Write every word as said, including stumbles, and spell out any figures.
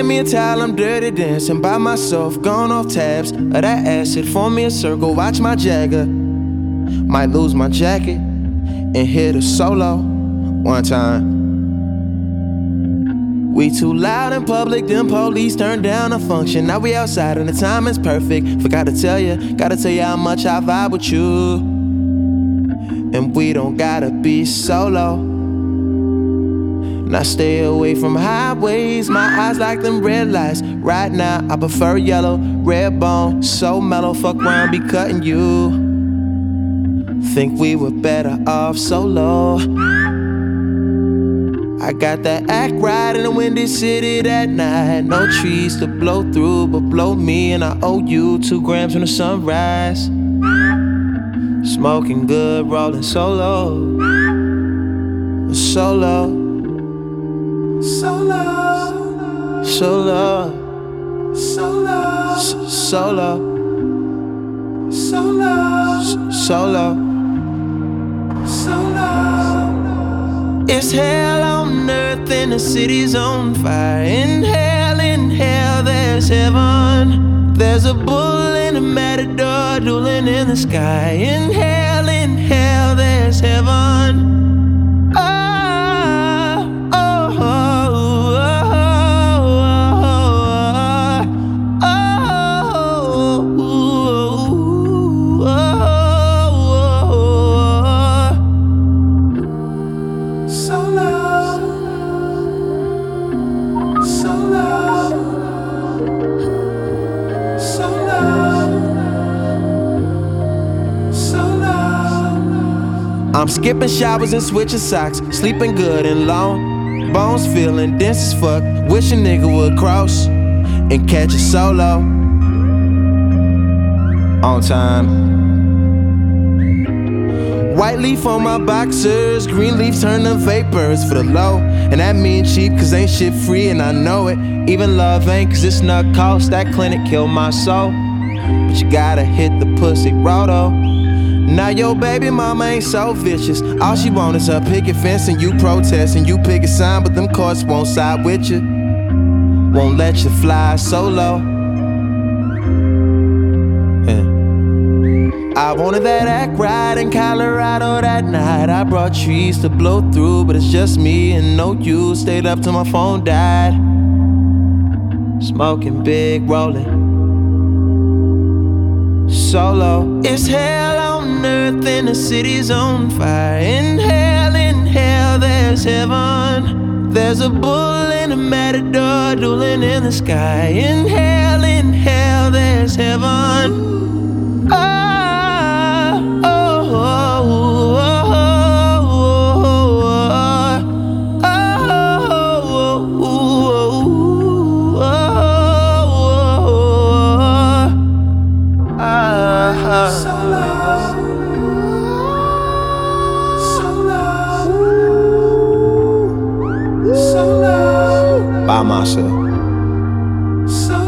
hand me a towel, I'm dirty dancing by myself, gone off tabs of that acid. Form me a circle, watch my Jagger. Might lose my jacket and hit a solo one time. We too loud in public, them police turned down a function. Now we outside and the time is perfect. Forgot to tell you, gotta tell you how much I vibe with you. And we don't gotta be solo. Now stay away from highways, my eyes like them red lights. Right now I prefer yellow, red bone, so mellow. Fuck around, be cutting you. Think we were better off solo. I got that act right in the windy city that night. No trees to blow through, but blow me, and I owe you two grams from the sunrise. Smoking good, rolling solo, solo, solo, solo, solo, solo, solo, solo, solo. It's hell on earth and the city's on fire. In hell, in hell, there's heaven. There's a bull and a matador dueling in the sky. In hell, in hell, there's heaven. Oh, oh, oh, oh, oh, oh, oh, oh. Solo, solo, solo, solo. I'm skipping showers and switching socks, sleeping good and long, bones feeling dense as fuck. Wish a nigga would cross and catch a solo on time. White leaf on my boxers, green leaf turn to vapors for the low. And that mean cheap, cause ain't shit free and I know it. Even love ain't, cause it's not cost. That clinic killed my soul. But you gotta hit the pussy roto. Now your baby mama ain't so vicious. All she want is her picket fence and you protest and you pick a sign, but them courts won't side with you. Won't let you fly solo. I wanted that act right in Colorado that night. I brought trees to blow through, but it's just me and no you. Stayed up till my phone died. Smoking big, rolling solo. It's hell on earth and the city's on fire. In hell, in hell, there's heaven. There's a bull and a matador dueling in the sky. In hell, in hell, there's heaven. Oh, by myself.